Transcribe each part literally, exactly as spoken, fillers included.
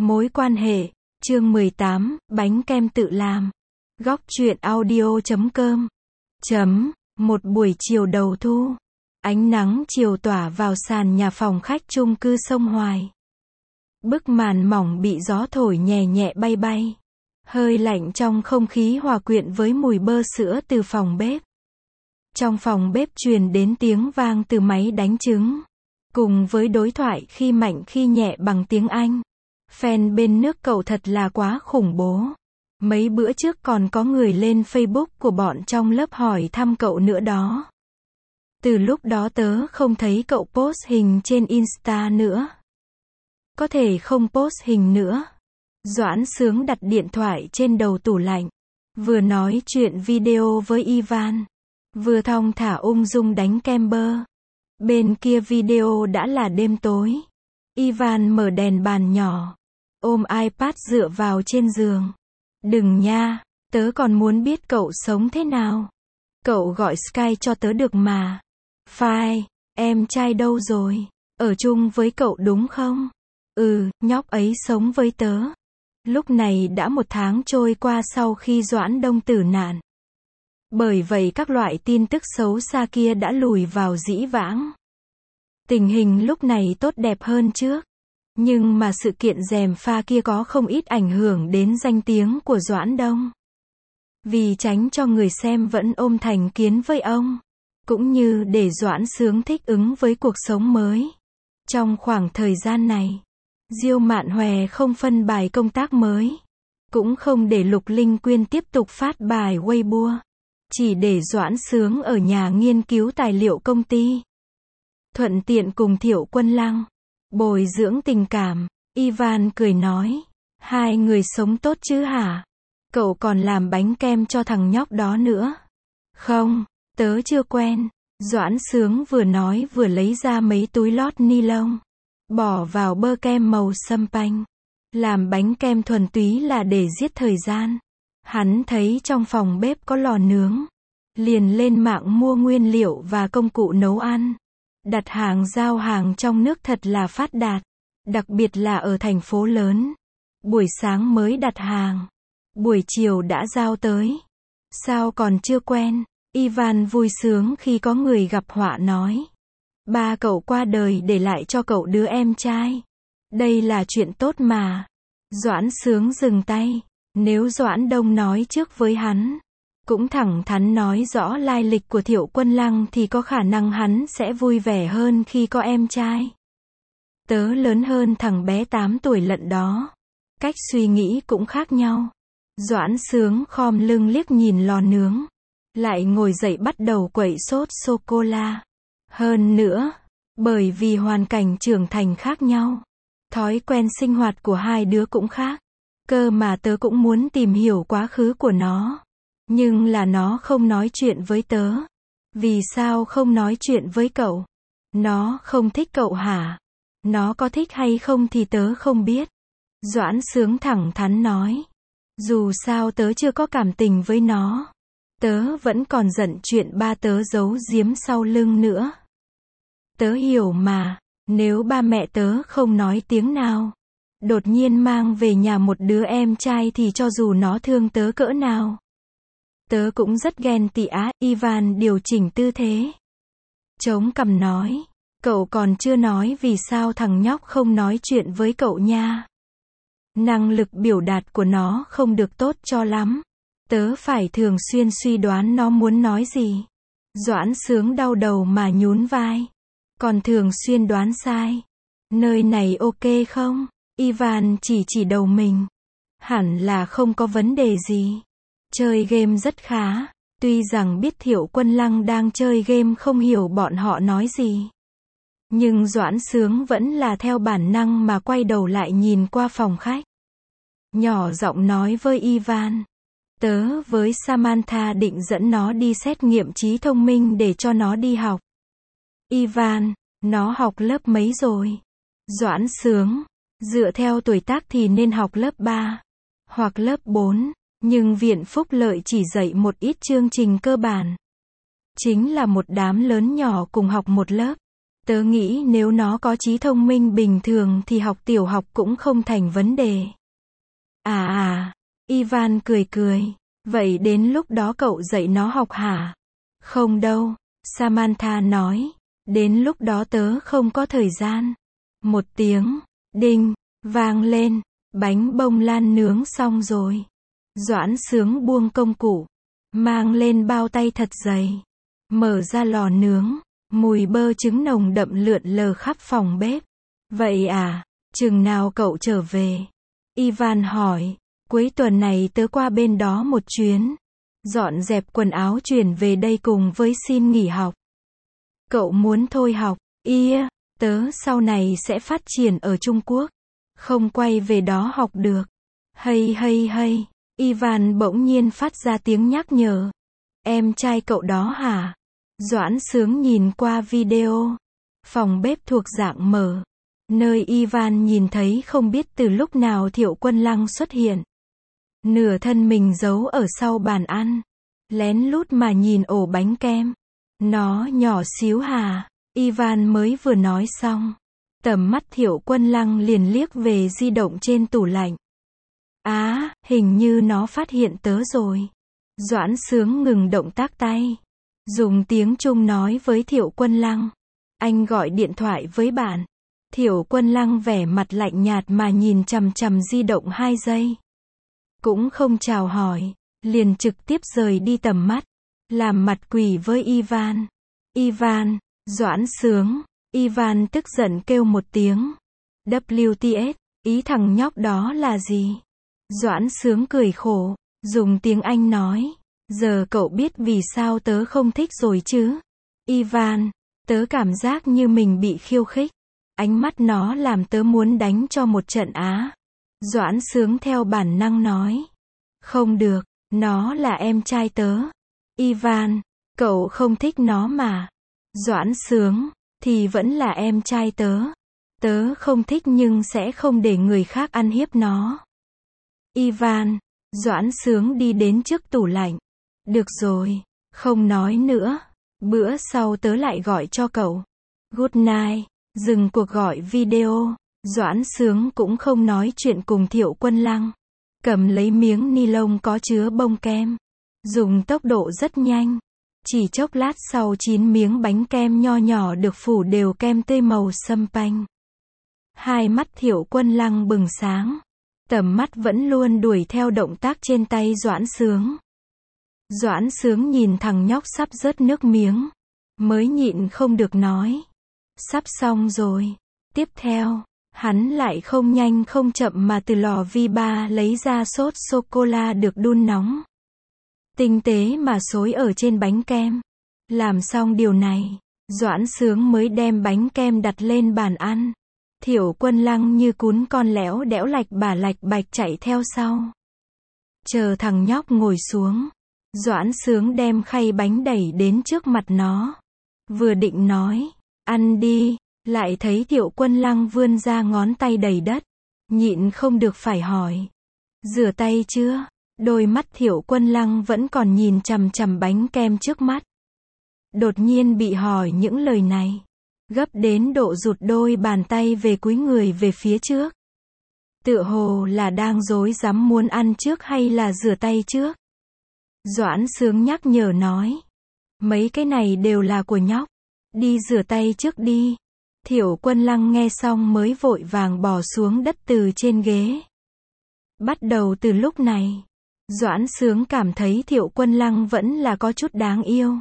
Mối quan hệ, chương mười tám, bánh kem tự làm. Góc truyện audio chấm com. Chấm, một buổi chiều đầu thu. Ánh nắng chiều tỏa vào sàn nhà phòng khách chung cư sông Hoài. Bức màn mỏng bị gió thổi nhẹ nhẹ bay bay. Hơi lạnh trong không khí hòa quyện với mùi bơ sữa từ phòng bếp. Trong phòng bếp truyền đến tiếng vang từ máy đánh trứng. Cùng với đối thoại khi mạnh khi nhẹ bằng tiếng Anh. Fan bên nước cậu thật là quá khủng bố. Mấy bữa trước còn có người lên Facebook của bọn trong lớp hỏi thăm cậu nữa đó. Từ lúc đó tớ không thấy cậu post hình trên Insta nữa. Có thể không post hình nữa. Doãn Sướng đặt điện thoại trên đầu tủ lạnh. Vừa nói chuyện video với Ivan. Vừa thong thả ung dung đánh kem bơ. Bên kia video đã là đêm tối. Ivan mở đèn bàn nhỏ. Ôm iPad dựa vào trên giường. Đừng nha, tớ còn muốn biết cậu sống thế nào. Cậu gọi Sky cho tớ được mà. Phai, em trai đâu rồi? Ở chung với cậu đúng không? Ừ, nhóc ấy sống với tớ. Lúc này đã một tháng trôi qua sau khi Doãn Đông tử nạn. Bởi vậy các loại tin tức xấu xa kia đã lùi vào dĩ vãng. Tình hình lúc này tốt đẹp hơn trước. Nhưng mà sự kiện gièm pha kia có không ít ảnh hưởng đến danh tiếng của Doãn Đông. Vì tránh cho người xem vẫn ôm thành kiến với ông. Cũng như để Doãn Sướng thích ứng với cuộc sống mới. Trong khoảng thời gian này, Diêu Mạn Hòe không phân bài công tác mới. Cũng không để Lục Linh Quyên tiếp tục phát bài Weibo. Chỉ để Doãn Sướng ở nhà nghiên cứu tài liệu công ty. Thuận tiện cùng Thiệu Quân Lăng bồi dưỡng tình cảm. Ivan cười nói. Hai người sống tốt chứ hả? Cậu còn làm bánh kem cho thằng nhóc đó nữa. Không, tớ chưa quen. Doãn Sướng vừa nói vừa lấy ra mấy túi lót ni lông. Bỏ vào bơ kem màu sâm panh. Làm bánh kem thuần túy là để giết thời gian. Hắn thấy trong phòng bếp có lò nướng. Liền lên mạng mua nguyên liệu và công cụ nấu ăn. Đặt hàng giao hàng trong nước thật là phát đạt. Đặc biệt là ở thành phố lớn. Buổi sáng mới đặt hàng. Buổi chiều đã giao tới. Sao còn chưa quen? Ivan vui sướng khi có người gặp họa nói. Ba cậu qua đời để lại cho cậu đứa em trai. Đây là chuyện tốt mà. Doãn Sướng dừng tay. Nếu Doãn Đông nói trước với hắn. Cũng thẳng thắn nói rõ lai lịch của Thiệu Quân Lăng thì có khả năng hắn sẽ vui vẻ hơn khi có em trai. Tớ lớn hơn thằng bé tám tuổi lận đó. Cách suy nghĩ cũng khác nhau. Doãn Sướng khom lưng liếc nhìn lò nướng. Lại ngồi dậy bắt đầu quậy sốt sô-cô-la. Hơn nữa, bởi vì hoàn cảnh trưởng thành khác nhau. Thói quen sinh hoạt của hai đứa cũng khác. Cơ mà tớ cũng muốn tìm hiểu quá khứ của nó. Nhưng là nó không nói chuyện với tớ. Vì sao không nói chuyện với cậu? Nó không thích cậu hả? Nó có thích hay không thì tớ không biết. Doãn Sướng thẳng thắn nói. Dù sao tớ chưa có cảm tình với nó. Tớ vẫn còn giận chuyện ba tớ giấu giếm sau lưng nữa. Tớ hiểu mà, nếu ba mẹ tớ không nói tiếng nào. Đột nhiên mang về nhà một đứa em trai thì cho dù nó thương tớ cỡ nào. Tớ cũng rất ghen tị á. Ivan điều chỉnh tư thế. Chống cằm nói. Cậu còn chưa nói vì sao thằng nhóc không nói chuyện với cậu nha. Năng lực biểu đạt của nó không được tốt cho lắm. Tớ phải thường xuyên suy đoán nó muốn nói gì. Doãn Sướng đau đầu mà nhún vai. Còn thường xuyên đoán sai. Nơi này ok không? Ivan chỉ chỉ đầu mình. Hẳn là không có vấn đề gì. Chơi game rất khá. Tuy rằng biết Thiệu Quân Lăng đang chơi game không hiểu bọn họ nói gì. Nhưng Doãn Sướng vẫn là theo bản năng mà quay đầu lại nhìn qua phòng khách. Nhỏ giọng nói với Ivan. Tớ với Samantha định dẫn nó đi xét nghiệm trí thông minh để cho nó đi học. Ivan, nó học lớp mấy rồi? Doãn Sướng, dựa theo tuổi tác thì nên học lớp ba. Hoặc lớp bốn. Nhưng Viện Phúc Lợi chỉ dạy một ít chương trình cơ bản. Chính là một đám lớn nhỏ cùng học một lớp. Tớ nghĩ nếu nó có trí thông minh bình thường thì học tiểu học cũng không thành vấn đề. À à, Ivan cười cười. Vậy đến lúc đó cậu dạy nó học hả? Không đâu, Samantha nói. Đến lúc đó tớ không có thời gian. Một tiếng, đinh, vang lên. Bánh bông lan nướng xong rồi. Doãn Sướng buông công cụ. Mang lên bao tay thật dày. Mở ra lò nướng. Mùi bơ trứng nồng đậm lượn lờ khắp phòng bếp. Vậy à, chừng nào cậu trở về? Ivan hỏi. Cuối tuần này tớ qua bên đó một chuyến. Dọn dẹp quần áo chuyển về đây cùng với xin nghỉ học. Cậu muốn thôi học? Ia, tớ sau này sẽ phát triển ở Trung Quốc. Không quay về đó học được. Hay hay hay, Ivan bỗng nhiên phát ra tiếng nhắc nhở. Em trai cậu đó hả? Doãn Sướng nhìn qua video. Phòng bếp thuộc dạng mở. Nơi Ivan nhìn thấy không biết từ lúc nào Thiệu Quân Lăng xuất hiện. Nửa thân mình giấu ở sau bàn ăn. Lén lút mà nhìn ổ bánh kem. Nó nhỏ xíu hà. Ivan mới vừa nói xong. Tầm mắt Thiệu Quân Lăng liền liếc về di động trên tủ lạnh. Á, à, hình như nó phát hiện tớ rồi. Doãn Sướng ngừng động tác tay. Dùng tiếng Trung nói với Thiệu Quân Lăng. Anh gọi điện thoại với bạn. Thiệu Quân Lăng vẻ mặt lạnh nhạt mà nhìn chằm chằm di động hai giây. Cũng không chào hỏi. Liền trực tiếp rời đi tầm mắt. Làm mặt quỷ với Ivan. Ivan, Doãn Sướng. Ivan tức giận kêu một tiếng. vê tê ét, ý thằng nhóc đó là gì? Doãn Sướng cười khổ. Dùng tiếng Anh nói. Giờ cậu biết vì sao tớ không thích rồi chứ? Ivan, tớ cảm giác như mình bị khiêu khích. Ánh mắt nó làm tớ muốn đánh cho một trận á. Doãn Sướng theo bản năng nói. Không được, nó là em trai tớ. Ivan, cậu không thích nó mà. Doãn Sướng, thì vẫn là em trai tớ. Tớ không thích nhưng sẽ không để người khác ăn hiếp nó. Ivan, Doãn Sướng đi đến trước tủ lạnh. Được rồi, không nói nữa. Bữa sau tớ lại gọi cho cậu. Good night. Dừng cuộc gọi video. Doãn Sướng cũng không nói chuyện cùng Thiệu Quân Lăng. Cầm lấy miếng ni lông có chứa bông kem. Dùng tốc độ rất nhanh. Chỉ chốc lát sau chín miếng bánh kem nho nhỏ được phủ đều kem tươi màu sâm panh. Hai mắt Thiệu Quân Lăng bừng sáng. Tầm mắt vẫn luôn đuổi theo động tác trên tay Doãn Sướng. Doãn Sướng nhìn thằng nhóc sắp rớt nước miếng. Mới nhịn không được nói. Sắp xong rồi. Tiếp theo, hắn lại không nhanh không chậm mà từ lò vi ba lấy ra sốt sô-cô-la được đun nóng. Tinh tế mà xối ở trên bánh kem. Làm xong điều này, Doãn Sướng mới đem bánh kem đặt lên bàn ăn. Thiệu Quân Lăng như cún con lẽo đẽo lạch bà lạch bạch chạy theo sau. Chờ thằng nhóc ngồi xuống. Doãn Sướng đem khay bánh đẩy đến trước mặt nó. Vừa định nói, ăn đi, lại thấy Thiệu Quân Lăng vươn ra ngón tay đầy đất. Nhịn không được phải hỏi. Rửa tay chưa? Đôi mắt Thiệu Quân Lăng vẫn còn nhìn chằm chằm bánh kem trước mắt. Đột nhiên bị hỏi những lời này. Gấp đến độ rụt đôi bàn tay về cúi người về phía trước. Tựa hồ là đang rối rắm muốn ăn trước hay là rửa tay trước. Doãn Sướng nhắc nhở nói. Mấy cái này đều là của nhóc. Đi rửa tay trước đi. Thiệu Quân Lăng nghe xong mới vội vàng bỏ xuống đất từ trên ghế. Bắt đầu từ lúc này, Doãn Sướng cảm thấy Thiệu Quân Lăng vẫn là có chút đáng yêu.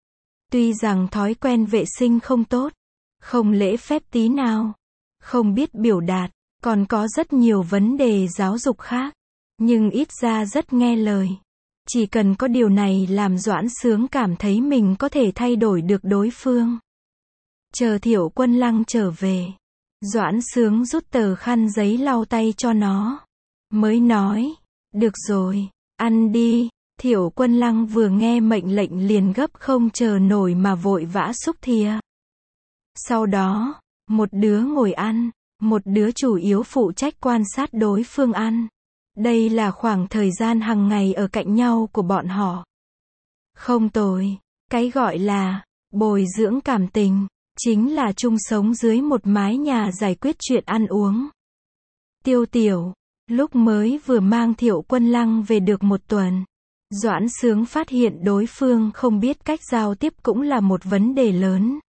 Tuy rằng thói quen vệ sinh không tốt, không lễ phép tí nào, không biết biểu đạt, còn có rất nhiều vấn đề giáo dục khác, nhưng ít ra rất nghe lời. Chỉ cần có điều này làm Doãn Sướng cảm thấy mình có thể thay đổi được đối phương. Chờ Thiệu Quân Lăng trở về, Doãn Sướng rút tờ khăn giấy lau tay cho nó. Mới nói, được rồi, ăn đi. Thiệu Quân Lăng vừa nghe mệnh lệnh liền gấp không chờ nổi mà vội vã xúc thìa. Sau đó, một đứa ngồi ăn, một đứa chủ yếu phụ trách quan sát đối phương ăn. Đây là khoảng thời gian hàng ngày ở cạnh nhau của bọn họ. Không tồi, cái gọi là bồi dưỡng cảm tình. chính là chung sống dưới một mái nhà giải quyết chuyện ăn uống. Tiêu Tiểu, lúc mới vừa mang Thiệu Quân Lăng về được một tuần, Doãn Sướng phát hiện đối phương không biết cách giao tiếp cũng là một vấn đề lớn.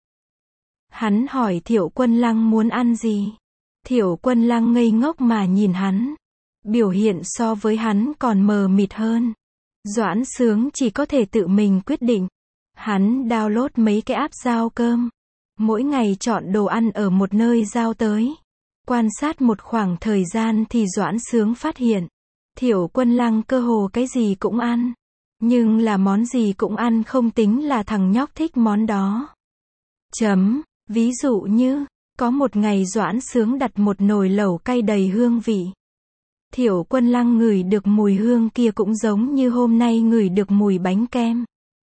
Hắn hỏi Thiệu Quân Lăng muốn ăn gì. Thiệu Quân Lăng ngây ngốc mà nhìn hắn. Biểu hiện so với hắn còn mờ mịt hơn. Doãn Sướng chỉ có thể tự mình quyết định. Hắn download mấy cái app giao cơm. Mỗi ngày chọn đồ ăn ở một nơi giao tới. Quan sát một khoảng thời gian thì Doãn Sướng phát hiện. Thiệu Quân Lăng cơ hồ cái gì cũng ăn. Nhưng là món gì cũng ăn không tính là thằng nhóc thích món đó. Chấm, ví dụ như, có một ngày Doãn Sướng đặt một nồi lẩu cay đầy hương vị. Thiệu Quân Lăng ngửi được mùi hương kia cũng giống như hôm nay ngửi được mùi bánh kem.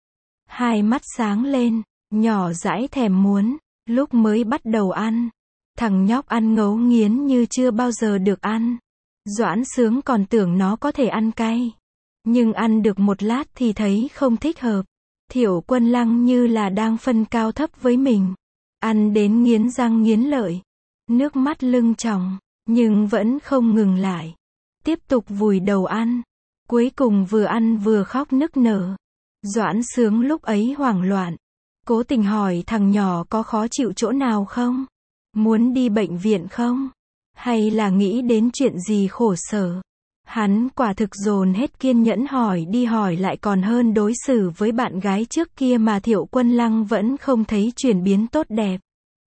Hai mắt sáng lên, nhỏ dãi thèm muốn, lúc mới bắt đầu ăn. Thằng nhóc ăn ngấu nghiến như chưa bao giờ được ăn. Doãn Sướng còn tưởng nó có thể ăn cay. Nhưng ăn được một lát thì thấy không thích hợp. Thiệu Quân Lăng như là đang phân cao thấp với mình. Ăn đến nghiến răng nghiến lợi. Nước mắt lưng tròng, nhưng vẫn không ngừng lại. Tiếp tục vùi đầu ăn. Cuối cùng vừa ăn vừa khóc nức nở. Doãn Sướng lúc ấy hoảng loạn. Cố tình hỏi thằng nhỏ có khó chịu chỗ nào không? Muốn đi bệnh viện không? Hay là nghĩ đến chuyện gì khổ sở? Hắn quả thực dồn hết kiên nhẫn hỏi đi hỏi lại còn hơn đối xử với bạn gái trước kia mà Thiệu Quân Lăng vẫn không thấy chuyển biến tốt đẹp.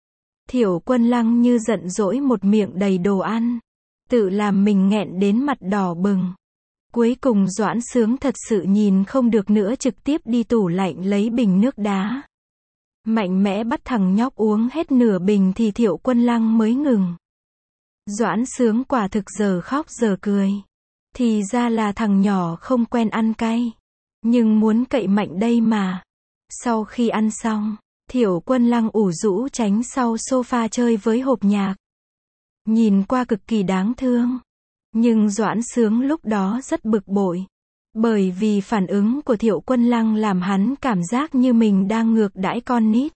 Thiệu Quân Lăng như giận dỗi một miệng đầy đồ ăn. Tự làm mình nghẹn đến mặt đỏ bừng. Cuối cùng Doãn Sướng thật sự nhìn không được nữa trực tiếp đi tủ lạnh lấy bình nước đá. Mạnh mẽ bắt thằng nhóc uống hết nửa bình thì Thiệu Quân Lăng mới ngừng. Doãn Sướng quả thực giờ khóc giờ cười. Thì ra là thằng nhỏ không quen ăn cay. Nhưng muốn cậy mạnh đây mà. Sau khi ăn xong, Thiệu Quân Lăng ủ rũ tránh sau sofa chơi với hộp nhạc. Nhìn qua cực kỳ đáng thương. Nhưng Doãn Sướng lúc đó rất bực bội. Bởi vì phản ứng của Thiệu Quân Lăng làm hắn cảm giác như mình đang ngược đãi con nít.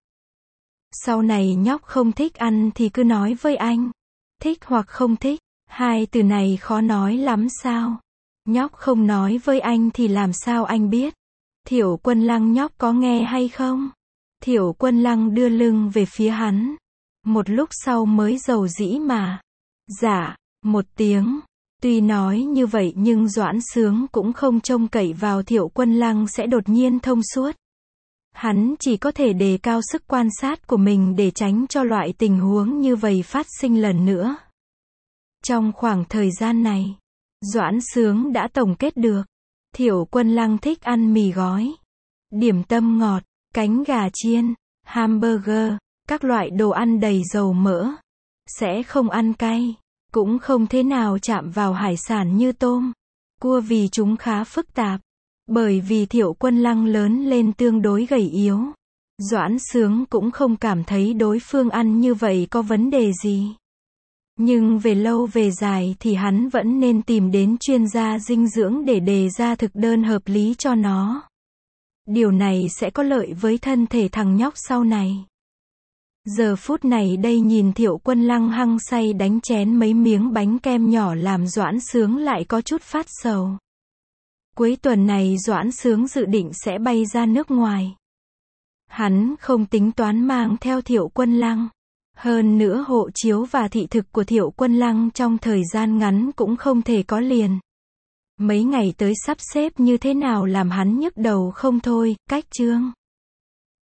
Sau này nhóc không thích ăn thì cứ nói với anh. Thích hoặc không thích, hai từ này khó nói lắm sao? Nhóc không nói với anh thì làm sao anh biết? Thiệu Quân Lăng nhóc có nghe hay không? Thiệu Quân Lăng đưa lưng về phía hắn. Một lúc sau mới dầu dĩ mà. Dạ, một tiếng. Tuy nói như vậy nhưng Doãn Sướng cũng không trông cậy vào Thiệu Quân Lăng sẽ đột nhiên thông suốt. Hắn chỉ có thể đề cao sức quan sát của mình để tránh cho loại tình huống như vậy phát sinh lần nữa. Trong khoảng thời gian này, Doãn Sướng đã tổng kết được. Thiệu Quân Lăng thích ăn mì gói, điểm tâm ngọt, cánh gà chiên, hamburger, các loại đồ ăn đầy dầu mỡ. Sẽ không ăn cay, cũng không thế nào chạm vào hải sản như tôm, cua vì chúng khá phức tạp. Bởi vì Thiệu Quân Lăng lớn lên tương đối gầy yếu. Doãn Sướng cũng không cảm thấy đối phương ăn như vậy có vấn đề gì. Nhưng về lâu về dài thì hắn vẫn nên tìm đến chuyên gia dinh dưỡng để đề ra thực đơn hợp lý cho nó. Điều này sẽ có lợi với thân thể thằng nhóc sau này. Giờ phút này đây nhìn Thiệu Quân Lăng hăng say đánh chén mấy miếng bánh kem nhỏ làm Doãn Sướng lại có chút phát sầu. Cuối tuần này Doãn Sướng dự định sẽ bay ra nước ngoài. Hắn không tính toán mang theo Thiệu Quân Lăng. Hơn nữa hộ chiếu và thị thực của Thiệu Quân Lăng trong thời gian ngắn cũng không thể có liền. Mấy ngày tới sắp xếp như thế nào làm hắn nhức đầu không thôi, cách chương.